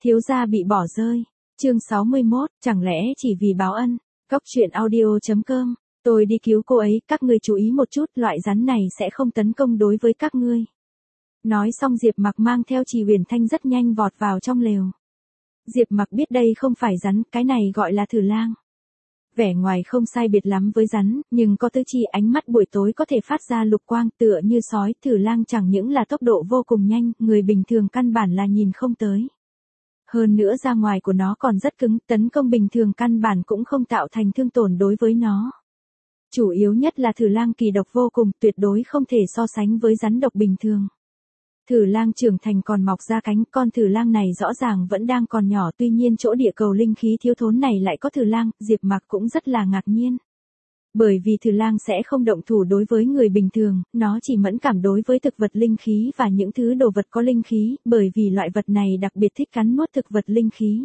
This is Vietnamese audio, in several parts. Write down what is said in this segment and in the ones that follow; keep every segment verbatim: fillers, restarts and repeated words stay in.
Thiếu gia bị bỏ rơi. Chương sáu mươi mốt, chẳng lẽ chỉ vì báo ân. Cốc truyện audio.com. Tôi đi cứu cô ấy, các ngươi chú ý một chút, loại rắn này sẽ không tấn công đối với các ngươi. Nói xong Diệp Mặc mang theo Trì Huyền Thanh rất nhanh vọt vào trong lều. Diệp Mặc biết đây không phải rắn, cái này gọi là thử lang. Vẻ ngoài không sai biệt lắm với rắn, nhưng có tứ chi, ánh mắt buổi tối có thể phát ra lục quang tựa như sói. Thử lang chẳng những là tốc độ vô cùng nhanh, người bình thường căn bản là nhìn không tới. Hơn nữa da ngoài của nó còn rất cứng, tấn công bình thường căn bản cũng không tạo thành thương tổn đối với nó. Chủ yếu nhất là thử lang kỳ độc vô cùng, tuyệt đối không thể so sánh với rắn độc bình thường. Thử lang trưởng thành còn mọc ra cánh, con thử lang này rõ ràng vẫn đang còn nhỏ, tuy nhiên chỗ địa cầu linh khí thiếu thốn này lại có thử lang, Diệp Mặc cũng rất là ngạc nhiên. Bởi vì thử lang sẽ không động thủ đối với người bình thường, nó chỉ mẫn cảm đối với thực vật linh khí và những thứ đồ vật có linh khí, bởi vì loại vật này đặc biệt thích cắn nuốt thực vật linh khí.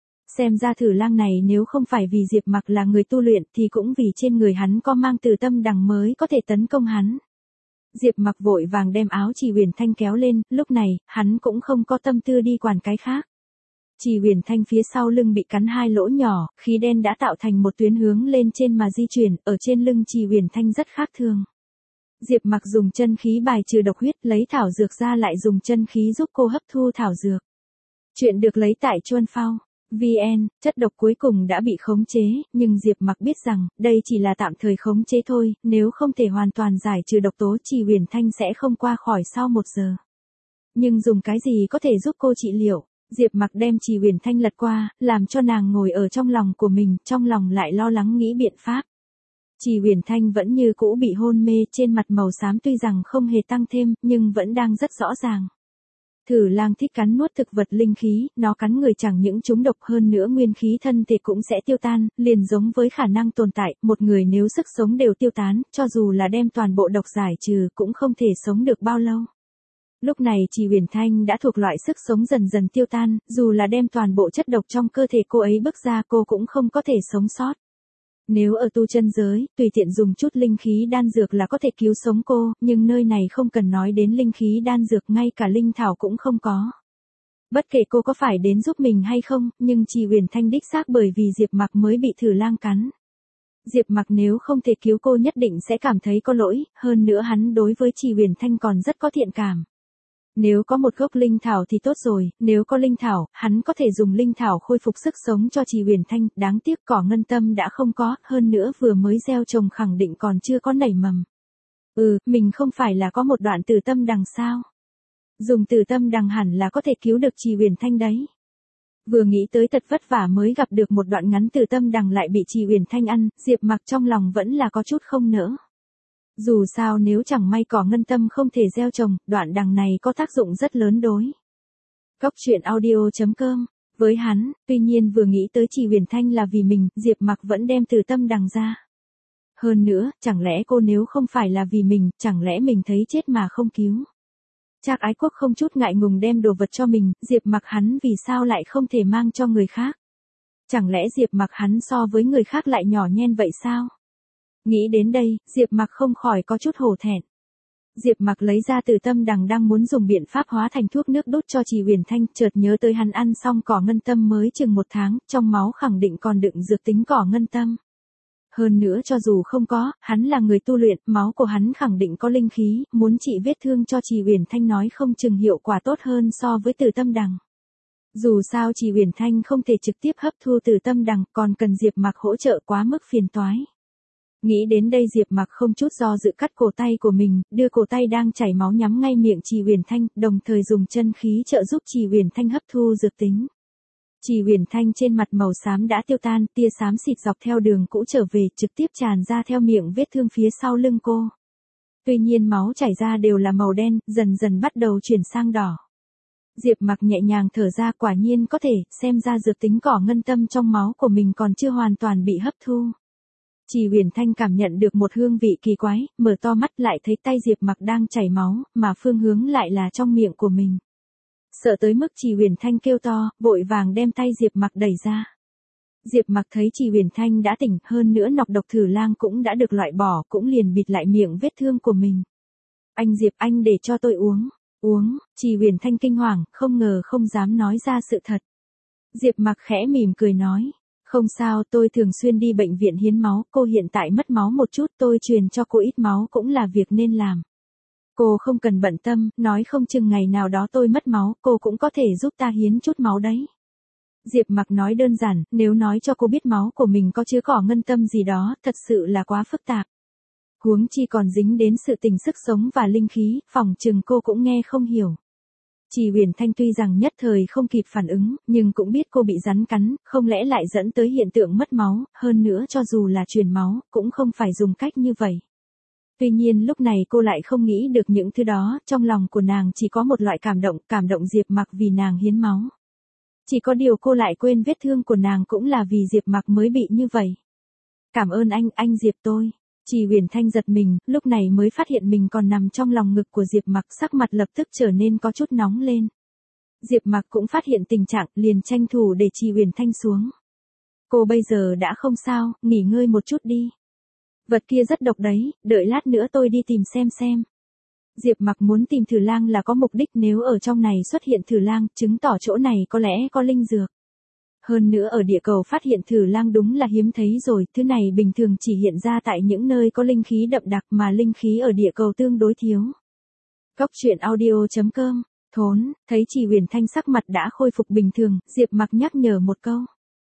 Xem ra thử lang này nếu không phải vì Diệp Mặc là người tu luyện thì cũng vì trên người hắn có mang từ tâm đằng mới có thể tấn công hắn. Diệp Mặc vội vàng đem áo Trì Huyền Thanh kéo lên, lúc này, hắn cũng không có tâm tư đi quản cái khác. Trì Huyền Thanh phía sau lưng bị cắn hai lỗ nhỏ, khí đen đã tạo thành một tuyến hướng lên trên mà di chuyển, ở trên lưng Trì Huyền Thanh rất khác thường. Diệp Mặc dùng chân khí bài trừ độc huyết, lấy thảo dược ra lại dùng chân khí giúp cô hấp thu thảo dược. Chuyện được lấy tại Chuan Phao. vê en, chất độc cuối cùng đã bị khống chế, nhưng Diệp Mặc biết rằng, đây chỉ là tạm thời khống chế thôi, nếu không thể hoàn toàn giải trừ độc tố Trì Huyền Thanh sẽ không qua khỏi sau một giờ. Nhưng dùng cái gì có thể giúp cô trị liệu? Diệp Mặc đem Trì Huyền Thanh lật qua, làm cho nàng ngồi ở trong lòng của mình, trong lòng lại lo lắng nghĩ biện pháp. Trì Huyền Thanh vẫn như cũ bị hôn mê, trên mặt màu xám tuy rằng không hề tăng thêm, nhưng vẫn đang rất rõ ràng. Thử lang thích cắn nuốt thực vật linh khí, nó cắn người chẳng những trúng độc, hơn nữa nguyên khí thân thể cũng sẽ tiêu tan, liền giống với khả năng tồn tại, một người nếu sức sống đều tiêu tán, cho dù là đem toàn bộ độc giải trừ cũng không thể sống được bao lâu. Lúc này Trì Huyền Thanh đã thuộc loại sức sống dần dần tiêu tan, dù là đem toàn bộ chất độc trong cơ thể cô ấy bước ra cô cũng không có thể sống sót. Nếu ở tu chân giới, tùy tiện dùng chút linh khí đan dược là có thể cứu sống cô, nhưng nơi này không cần nói đến linh khí đan dược, ngay cả linh thảo cũng không có. Bất kể cô có phải đến giúp mình hay không, nhưng Trì Huyền Thanh đích xác bởi vì Diệp Mặc mới bị thử lang cắn. Diệp Mặc nếu không thể cứu cô nhất định sẽ cảm thấy có lỗi, hơn nữa hắn đối với Trì Huyền Thanh còn rất có thiện cảm. Nếu có một gốc linh thảo thì tốt rồi, nếu có linh thảo, hắn có thể dùng linh thảo khôi phục sức sống cho Trì Huyền Thanh, đáng tiếc cỏ ngân tâm đã không có, hơn nữa vừa mới gieo trồng khẳng định còn chưa có nảy mầm. Ừ, mình không phải là có một đoạn từ tâm đằng sao? Dùng từ tâm đằng hẳn là có thể cứu được Trì Huyền Thanh đấy. Vừa nghĩ tới thật vất vả mới gặp được một đoạn ngắn từ tâm đằng lại bị Trì Huyền Thanh ăn, Diệp Mặc trong lòng vẫn là có chút không nỡ. Dù sao nếu chẳng may cỏ ngân tâm không thể gieo trồng, đoạn đằng này có tác dụng rất lớn đối. Cốc truyện audio.com. Với hắn, tuy nhiên vừa nghĩ tới Trì Huyền Thanh là vì mình, Diệp Mặc vẫn đem từ tâm đằng ra. Hơn nữa, chẳng lẽ cô nếu không phải là vì mình, chẳng lẽ mình thấy chết mà không cứu. Trác Ái Quốc không chút ngại ngùng đem đồ vật cho mình, Diệp Mặc hắn vì sao lại không thể mang cho người khác. Chẳng lẽ Diệp Mặc hắn so với người khác lại nhỏ nhen vậy sao? Nghĩ đến đây, Diệp Mặc không khỏi có chút hổ thẹn. Diệp Mặc lấy ra từ tâm đằng đang muốn dùng biện pháp hóa thành thuốc nước đút cho Trì Huyền Thanh, chợt nhớ tới hắn ăn xong cỏ ngân tâm mới chừng một tháng, trong máu khẳng định còn đựng dược tính cỏ ngân tâm. Hơn nữa cho dù không có, hắn là người tu luyện, máu của hắn khẳng định có linh khí, muốn trị vết thương cho Trì Huyền Thanh nói không chừng hiệu quả tốt hơn so với từ tâm đằng. Dù sao Trì Huyền Thanh không thể trực tiếp hấp thu từ tâm đằng, còn cần Diệp Mặc hỗ trợ quá mức phiền toái. Nghĩ đến đây Diệp Mặc không chút do dự cắt cổ tay của mình, đưa cổ tay đang chảy máu nhắm ngay miệng Trì Huyền Thanh, đồng thời dùng chân khí trợ giúp Trì Huyền Thanh hấp thu dược tính. Trì Huyền Thanh trên mặt màu xám đã tiêu tan, tia xám xịt dọc theo đường cũ trở về, trực tiếp tràn ra theo miệng vết thương phía sau lưng cô. Tuy nhiên máu chảy ra đều là màu đen, dần dần bắt đầu chuyển sang đỏ. Diệp Mặc nhẹ nhàng thở ra, quả nhiên có thể, xem ra dược tính cỏ ngân tâm trong máu của mình còn chưa hoàn toàn bị hấp thu. Trì Huyền Thanh cảm nhận được một hương vị kỳ quái, mở to mắt lại thấy tay Diệp Mặc đang chảy máu, mà phương hướng lại là trong miệng của mình. Sợ tới mức Trì Huyền Thanh kêu to, vội vàng đem tay Diệp Mặc đẩy ra. Diệp Mặc thấy Trì Huyền Thanh đã tỉnh, hơn nữa nọc độc thử lang cũng đã được loại bỏ, cũng liền bịt lại miệng vết thương của mình. Anh Diệp, anh để cho tôi uống. Uống, Trì Huyền Thanh kinh hoàng, không ngờ không dám nói ra sự thật. Diệp Mặc khẽ mỉm cười nói. Không sao, tôi thường xuyên đi bệnh viện hiến máu, cô hiện tại mất máu một chút, tôi truyền cho cô ít máu cũng là việc nên làm. Cô không cần bận tâm, nói không chừng ngày nào đó tôi mất máu, cô cũng có thể giúp ta hiến chút máu đấy. Diệp Mặc nói đơn giản, nếu nói cho cô biết máu của mình có chứa cỏ ngân tâm gì đó, thật sự là quá phức tạp. Huống chi còn dính đến sự tình sức sống và linh khí, phỏng chừng cô cũng nghe không hiểu. Chỉ Huyền Thanh tuy rằng nhất thời không kịp phản ứng, nhưng cũng biết cô bị rắn cắn, không lẽ lại dẫn tới hiện tượng mất máu, hơn nữa cho dù là truyền máu, cũng không phải dùng cách như vậy. Tuy nhiên lúc này cô lại không nghĩ được những thứ đó, trong lòng của nàng chỉ có một loại cảm động, cảm động Diệp Mặc vì nàng hiến máu. Chỉ có điều cô lại quên vết thương của nàng cũng là vì Diệp Mặc mới bị như vậy. Cảm ơn anh, anh Diệp tôi. Chỉ Huyền Thanh giật mình, lúc này mới phát hiện mình còn nằm trong lòng ngực của Diệp Mặc, sắc mặt lập tức trở nên có chút nóng lên. Diệp Mặc cũng phát hiện tình trạng, liền tranh thủ để Chỉ Huyền Thanh xuống. Cô bây giờ đã không sao, nghỉ ngơi một chút đi. Vật kia rất độc đấy, đợi lát nữa tôi đi tìm xem xem. Diệp Mặc muốn tìm thử lang là có mục đích, nếu ở trong này xuất hiện thử lang, chứng tỏ chỗ này có lẽ có linh dược. Hơn nữa ở địa cầu phát hiện thử lang đúng là hiếm thấy rồi, thứ này bình thường chỉ hiện ra tại những nơi có linh khí đậm đặc mà linh khí ở địa cầu tương đối thiếu. Cốc truyện audio chấm com, thốn, thấy Chỉ Huyền Thanh sắc mặt đã khôi phục bình thường, Diệp Mặc nhắc nhở một câu.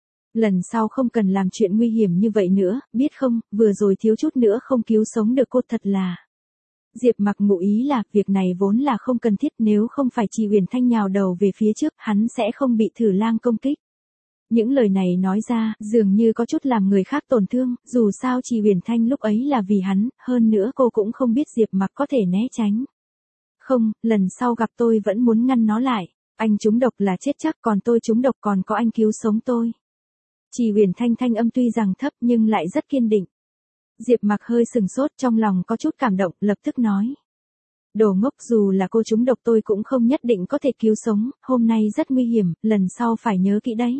Lần sau không cần làm chuyện nguy hiểm như vậy nữa, biết không, vừa rồi thiếu chút nữa không cứu sống được cô thật là. Diệp Mặc ngụ ý là, việc này vốn là không cần thiết, nếu không phải Chỉ Huyền Thanh nhào đầu về phía trước, hắn sẽ không bị thử lang công kích. Những lời này nói ra, dường như có chút làm người khác tổn thương, dù sao Chỉ Huyền Thanh lúc ấy là vì hắn, hơn nữa cô cũng không biết Diệp Mặc có thể né tránh. Không, lần sau gặp tôi vẫn muốn ngăn nó lại, anh trúng độc là chết chắc, còn tôi trúng độc còn có anh cứu sống tôi. Chỉ Huyền Thanh thanh âm tuy rằng thấp nhưng lại rất kiên định. Diệp Mặc hơi sừng sốt, trong lòng có chút cảm động, lập tức nói. Đồ ngốc, dù là cô trúng độc tôi cũng không nhất định có thể cứu sống, hôm nay rất nguy hiểm, lần sau phải nhớ kỹ đấy.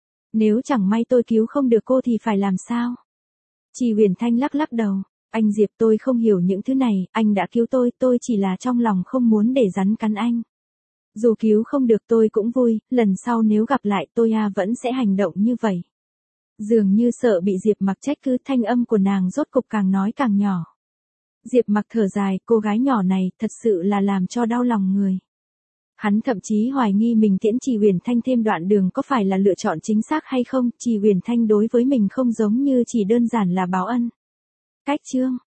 Nếu chẳng may tôi cứu không được cô thì phải làm sao? Chỉ Huyền Thanh lắc lắc đầu. Anh Diệp, tôi không hiểu những thứ này, anh đã cứu tôi, tôi chỉ là trong lòng không muốn để rắn cắn anh. Dù cứu không được tôi cũng vui, lần sau nếu gặp lại tôi à vẫn sẽ hành động như vậy. Dường như sợ bị Diệp Mặc trách cứ, thanh âm của nàng rốt cục càng nói càng nhỏ. Diệp Mặc thở dài, cô gái nhỏ này thật sự là làm cho đau lòng người. Hắn thậm chí hoài nghi mình tiễn Chỉ Huyền Thanh thêm đoạn đường có phải là lựa chọn chính xác hay không, Chỉ Huyền Thanh đối với mình không giống như chỉ đơn giản là báo ân. Cách chương